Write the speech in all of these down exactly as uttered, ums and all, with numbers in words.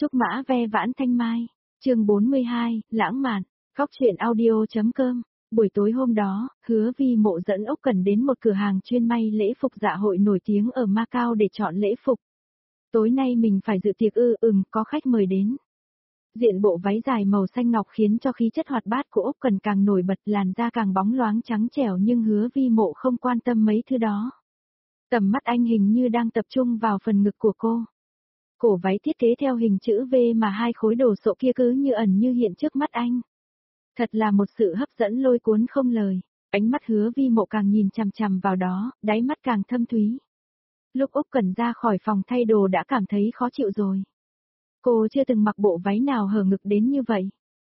Trúc mã ve vãn thanh mai, chương bốn mươi hai, lãng mạn, khóc chuyện audio.com. Buổi tối hôm đó, Hứa Vi Mộ dẫn Úc Cẩn đến một cửa hàng chuyên may lễ phục dạ hội nổi tiếng ở Macau để chọn lễ phục. Tối nay mình phải dự tiệc ư? Ừm, có khách mời đến. Diện bộ váy dài màu xanh ngọc khiến cho khí chất hoạt bát của Úc Cẩn càng nổi bật, làn da càng bóng loáng trắng trẻo, nhưng Hứa Vi Mộ không quan tâm mấy thứ đó. Tầm mắt anh hình như đang tập trung vào phần ngực của cô. Cổ váy thiết kế theo hình chữ V mà hai khối đồ sộ kia cứ như ẩn như hiện trước mắt anh. Thật là một sự hấp dẫn lôi cuốn không lời. Ánh mắt Hứa Vi Mộ càng nhìn chằm chằm vào đó, đáy mắt càng thâm thúy. Lúc Úc Cẩn ra khỏi phòng thay đồ đã cảm thấy khó chịu rồi. Cô chưa từng mặc bộ váy nào hở ngực đến như vậy.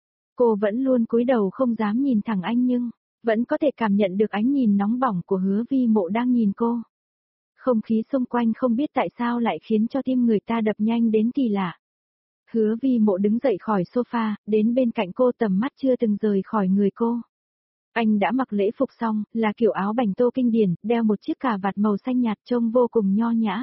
Cô vẫn luôn cúi đầu không dám nhìn thẳng anh, nhưng vẫn có thể cảm nhận được ánh nhìn nóng bỏng của Hứa Vi Mộ đang nhìn cô. Không khí xung quanh không biết tại sao lại khiến cho tim người ta đập nhanh đến kỳ lạ. Hứa Vi Mộ đứng dậy khỏi sofa, đến bên cạnh cô, tầm mắt chưa từng rời khỏi người cô. Anh đã mặc lễ phục xong, là kiểu áo bành tô kinh điển, đeo một chiếc cà vạt màu xanh nhạt trông vô cùng nho nhã.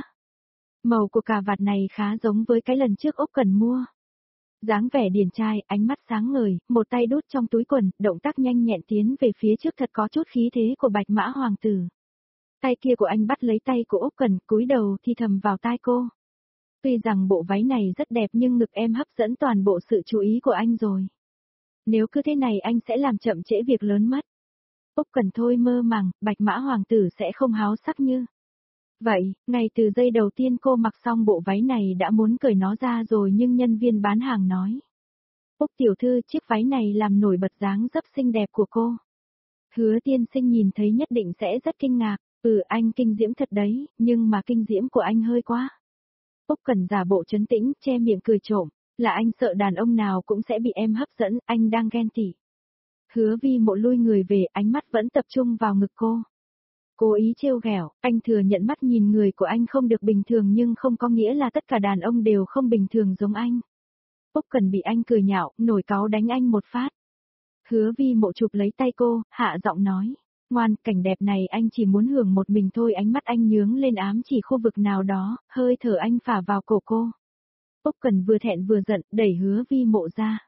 Màu của cà vạt này khá giống với cái lần trước Úc Cẩn mua. Dáng vẻ điển trai, ánh mắt sáng ngời, một tay đút trong túi quần, động tác nhanh nhẹn tiến về phía trước, thật có chút khí thế của Bạch Mã Hoàng tử. Tay kia của anh bắt lấy tay của Úc Cẩn, cúi đầu thì thầm vào tai cô. Tuy rằng bộ váy này rất đẹp nhưng ngực em hấp dẫn toàn bộ sự chú ý của anh rồi. Nếu cứ thế này anh sẽ làm chậm trễ việc lớn mất. Úc Cẩn thôi mơ màng, Bạch Mã Hoàng tử sẽ không háo sắc như vậy. Ngay từ giây đầu tiên cô mặc xong bộ váy này đã muốn cởi nó ra rồi, nhưng nhân viên bán hàng nói: Úc tiểu thư, chiếc váy này làm nổi bật dáng dấp xinh đẹp của cô. Hứa tiên sinh nhìn thấy nhất định sẽ rất kinh ngạc. Ừ, anh kinh diễm thật đấy, nhưng mà kinh diễm của anh hơi quá. Úc Cẩn giả bộ trấn tĩnh, che miệng cười trộm. Là anh sợ đàn ông nào cũng sẽ bị em hấp dẫn, anh đang ghen tị. Hứa Vi Mộ lui người về, ánh mắt vẫn tập trung vào ngực cô. Cố ý trêu ghẹo, anh thừa nhận mắt nhìn người của anh không được bình thường, nhưng không có nghĩa là tất cả đàn ông đều không bình thường giống anh. Úc Cẩn bị anh cười nhạo, nổi cáu đánh anh một phát. Hứa Vi Mộ chụp lấy tay cô, hạ giọng nói: Ngoan, cảnh đẹp này anh chỉ muốn hưởng một mình thôi. Ánh mắt anh nhướng lên ám chỉ khu vực nào đó, hơi thở anh phả vào cổ cô. Úc Cẩn vừa thẹn vừa giận, đẩy Hứa Vi Mộ ra.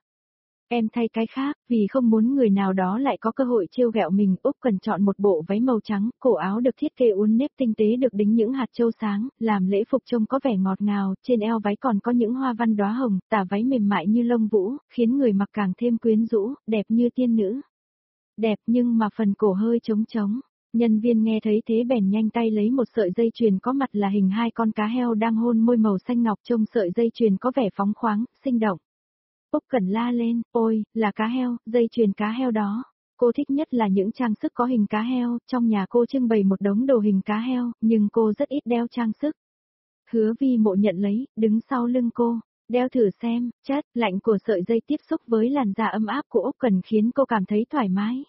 Em thay cái khác, vì không muốn người nào đó lại có cơ hội trêu ghẹo mình. Úc Cẩn chọn một bộ váy màu trắng, cổ áo được thiết kế uốn nếp tinh tế, được đính những hạt châu sáng, làm lễ phục trông có vẻ ngọt ngào. Trên eo váy còn có những hoa văn đóa hồng, tà váy mềm mại như lông vũ, khiến người mặc càng thêm quyến rũ, đẹp như tiên nữ. Đẹp, nhưng mà phần cổ hơi trống trống. Nhân viên nghe thấy thế bèn nhanh tay lấy một sợi dây chuyền có mặt là hình hai con cá heo đang hôn môi màu xanh ngọc, trông sợi dây chuyền có vẻ phóng khoáng, sinh động. Úc Cẩn la lên: Ôi, là cá heo, dây chuyền cá heo đó. Cô thích nhất là những trang sức có hình cá heo, trong nhà cô trưng bày một đống đồ hình cá heo, nhưng cô rất ít đeo trang sức. Hứa Vi Mộ nhận lấy, đứng sau lưng cô. Đeo thử xem. Chất lạnh của sợi dây tiếp xúc với làn da ấm áp của Úc Cẩn khiến cô cảm thấy thoải mái.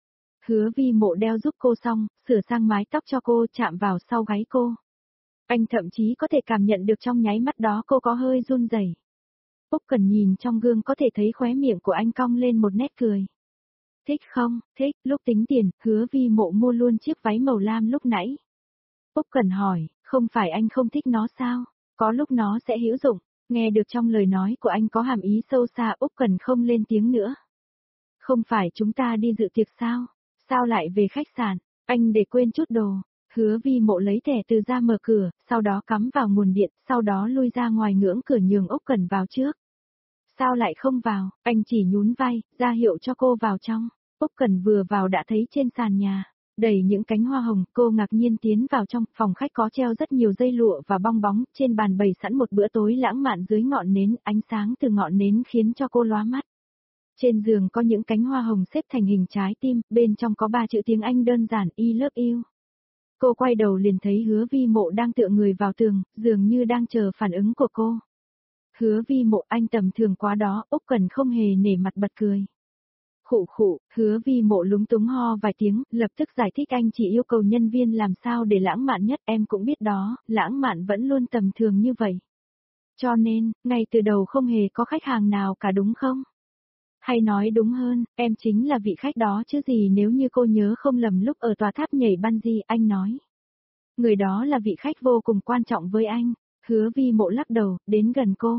Hứa Vi Mộ đeo giúp cô xong, sửa sang mái tóc cho cô, chạm vào sau gáy cô. Anh thậm chí có thể cảm nhận được trong nháy mắt đó cô có hơi run rẩy. Úc Cẩn nhìn trong gương có thể thấy khóe miệng của anh cong lên một nét cười. Thích không? Thích. Lúc tính tiền, Hứa Vi Mộ mua luôn chiếc váy màu lam lúc nãy. Úc Cẩn hỏi: Không phải anh không thích nó sao? Có lúc nó sẽ hữu dụng. Nghe được trong lời nói của anh có hàm ý sâu xa, Úc Cẩn không lên tiếng nữa. Không phải chúng ta đi dự tiệc sao? Sao lại về khách sạn? Anh để quên chút đồ. Hứa Vi Mộ lấy thẻ từ ra mở cửa, sau đó cắm vào nguồn điện, sau đó lui ra ngoài ngưỡng cửa nhường Úc Cẩn vào trước. Sao lại không vào? Anh chỉ nhún vai, ra hiệu cho cô vào trong. Úc Cẩn vừa vào đã thấy trên sàn nhà đầy những cánh hoa hồng, cô ngạc nhiên tiến vào trong. Phòng khách có treo rất nhiều dây lụa và bong bóng, trên bàn bày sẵn một bữa tối lãng mạn dưới ngọn nến, ánh sáng từ ngọn nến khiến cho cô lóa mắt. Trên giường có những cánh hoa hồng xếp thành hình trái tim, bên trong có ba chữ tiếng Anh đơn giản: I love you. Cô quay đầu liền thấy Hứa Vi Mộ đang tựa người vào tường, dường như đang chờ phản ứng của cô. Hứa Vi Mộ, anh tầm thường quá đó. Úc Cẩn không hề nể mặt bật cười. Khụ khụ. Hứa Vi Mộ lúng túng ho vài tiếng, lập tức giải thích: Anh chỉ yêu cầu nhân viên làm sao để lãng mạn nhất, em cũng biết đó, lãng mạn vẫn luôn tầm thường như vậy. Cho nên, ngay từ đầu không hề có khách hàng nào cả đúng không? Hay nói đúng hơn, em chính là vị khách đó chứ gì. Nếu như cô nhớ không lầm lúc ở tòa tháp nhảy bungee, anh nói người đó là vị khách vô cùng quan trọng với anh. Hứa Vi Mộ lắc đầu, đến gần cô.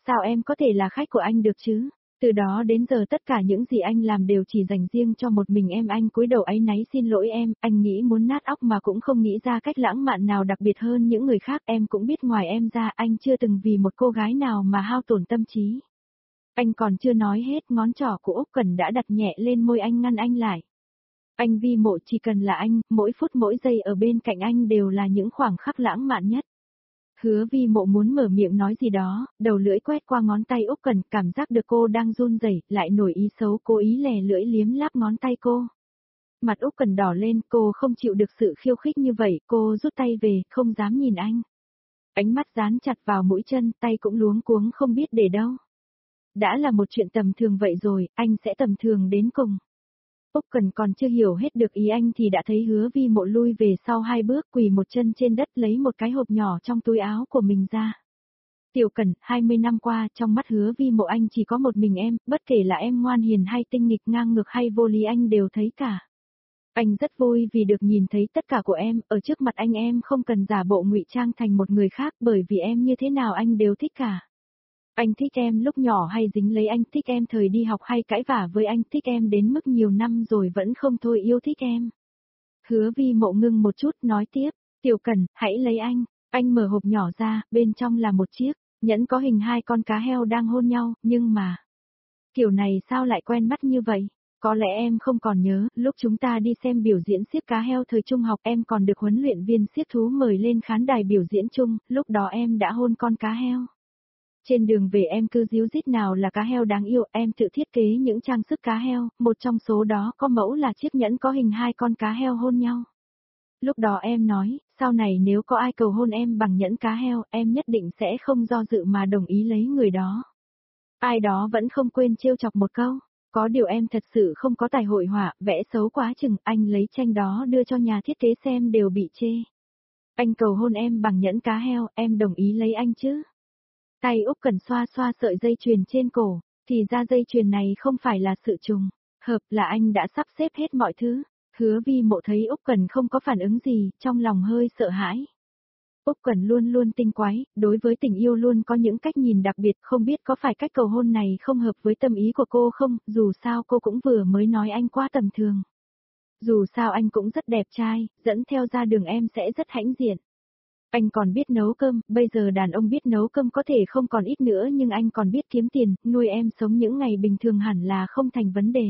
Sao em có thể là khách của anh được chứ? Từ đó đến giờ tất cả những gì anh làm đều chỉ dành riêng cho một mình em. Anh cúi đầu áy náy xin lỗi em, anh nghĩ muốn nát óc mà cũng không nghĩ ra cách lãng mạn nào đặc biệt hơn những người khác. Em cũng biết ngoài em ra anh chưa từng vì một cô gái nào mà hao tổn tâm trí. Anh còn chưa nói hết, ngón trỏ của Úc Cẩn đã đặt nhẹ lên môi anh ngăn anh lại. Anh Vi Mộ chỉ cần là anh, mỗi phút mỗi giây ở bên cạnh anh đều là những khoảnh khắc lãng mạn nhất. Hứa Vi Mộ muốn mở miệng nói gì đó, đầu lưỡi quét qua ngón tay Úc Cẩn, cảm giác được cô đang run rẩy, lại nổi ý xấu cố ý lè lưỡi liếm láp ngón tay cô. Mặt Úc Cẩn đỏ lên, cô không chịu được sự khiêu khích như vậy, cô rút tay về, không dám nhìn anh. Ánh mắt dán chặt vào mũi chân, tay cũng luống cuống không biết để đâu. Đã là một chuyện tầm thường vậy rồi, anh sẽ tầm thường đến cùng. Úc Cẩn còn chưa hiểu hết được ý anh thì đã thấy Hứa Vi Mộ lui về sau hai bước, quỳ một chân trên đất lấy một cái hộp nhỏ trong túi áo của mình ra. Tiểu Cẩn, hai mươi năm qua trong mắt Hứa Vi Mộ anh chỉ có một mình em, bất kể là em ngoan hiền hay tinh nghịch ngang ngược hay vô lý anh đều thấy cả. Anh rất vui vì được nhìn thấy tất cả của em, ở trước mặt anh em không cần giả bộ ngụy trang thành một người khác bởi vì em như thế nào anh đều thích cả. Anh thích em lúc nhỏ hay dính lấy anh, thích em thời đi học hay cãi vả với anh, thích em đến mức nhiều năm rồi vẫn không thôi yêu thích em. Hứa Vi Mộ ngưng một chút nói tiếp, Tiểu Cẩn, hãy lấy anh. Anh mở hộp nhỏ ra, bên trong là một chiếc nhẫn có hình hai con cá heo đang hôn nhau, nhưng mà... Kiểu này sao lại quen mắt như vậy? Có lẽ em không còn nhớ, lúc chúng ta đi xem biểu diễn xiếc cá heo thời trung học em còn được huấn luyện viên xiếc thú mời lên khán đài biểu diễn chung, lúc đó em đã hôn con cá heo. Trên đường về em cứ díu dít nào là cá heo đáng yêu, em tự thiết kế những trang sức cá heo, một trong số đó có mẫu là chiếc nhẫn có hình hai con cá heo hôn nhau. Lúc đó em nói, sau này nếu có ai cầu hôn em bằng nhẫn cá heo, em nhất định sẽ không do dự mà đồng ý lấy người đó. Ai đó vẫn không quên trêu chọc một câu, có điều em thật sự không có tài hội họa, vẽ xấu quá chừng, anh lấy tranh đó đưa cho nhà thiết kế xem đều bị chê. Anh cầu hôn em bằng nhẫn cá heo, em đồng ý lấy anh chứ? Tay Úc Cẩn xoa xoa sợi dây chuyền trên cổ, thì ra dây chuyền này không phải là sự trùng hợp, là anh đã sắp xếp hết mọi thứ. Hứa Vi Mộ thấy Úc Cẩn không có phản ứng gì, trong lòng hơi sợ hãi. Úc Cẩn luôn luôn tinh quái, đối với tình yêu luôn có những cách nhìn đặc biệt, không biết có phải cách cầu hôn này không hợp với tâm ý của cô không, dù sao cô cũng vừa mới nói anh quá tầm thường. Dù sao anh cũng rất đẹp trai, dẫn theo ra đường em sẽ rất hãnh diện. Anh còn biết nấu cơm, bây giờ đàn ông biết nấu cơm có thể không còn ít nữa nhưng anh còn biết kiếm tiền, nuôi em sống những ngày bình thường hẳn là không thành vấn đề.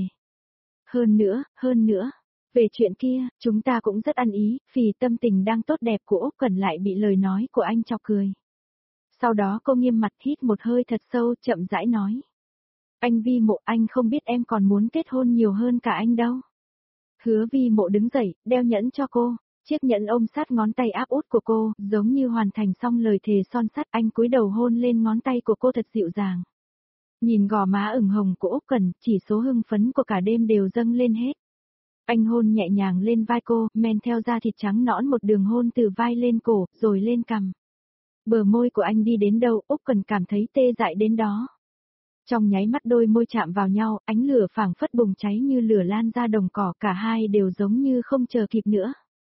Hơn nữa, hơn nữa, về chuyện kia, chúng ta cũng rất ăn ý, vì tâm tình đang tốt đẹp của Úc Cẩn lại bị lời nói của anh chọc cười. Sau đó cô nghiêm mặt hít một hơi thật sâu, chậm rãi nói. Anh Vi Mộ, anh không biết em còn muốn kết hôn nhiều hơn cả anh đâu. Hứa Vi Mộ đứng dậy, đeo nhẫn cho cô. Chiếc nhẫn ôm sát ngón tay áp út của cô, giống như hoàn thành xong lời thề son sắt, anh cúi đầu hôn lên ngón tay của cô thật dịu dàng. Nhìn gò má ửng hồng của Úc Cẩn, chỉ số hưng phấn của cả đêm đều dâng lên hết. Anh hôn nhẹ nhàng lên vai cô, men theo da thịt trắng nõn một đường hôn từ vai lên cổ, rồi lên cằm. Bờ môi của anh đi đến đâu, Úc Cẩn cảm thấy tê dại đến đó. Trong nháy mắt đôi môi chạm vào nhau, ánh lửa phảng phất bùng cháy như lửa lan ra đồng cỏ, cả hai đều giống như không chờ kịp nữa.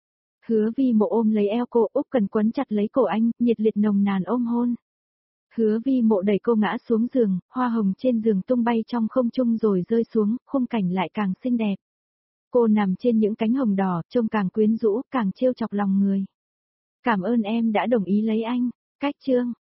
Hứa Vi Mộ ôm lấy eo cô, Úc Cẩn quấn chặt lấy cổ anh, nhiệt liệt nồng nàn ôm hôn. Hứa Vi Mộ đẩy cô ngã xuống giường, hoa hồng trên giường tung bay trong không trung rồi rơi xuống, khung cảnh lại càng xinh đẹp. Cô nằm trên những cánh hồng đỏ, trông càng quyến rũ, càng trêu chọc lòng người. Cảm ơn em đã đồng ý lấy anh. Cách chương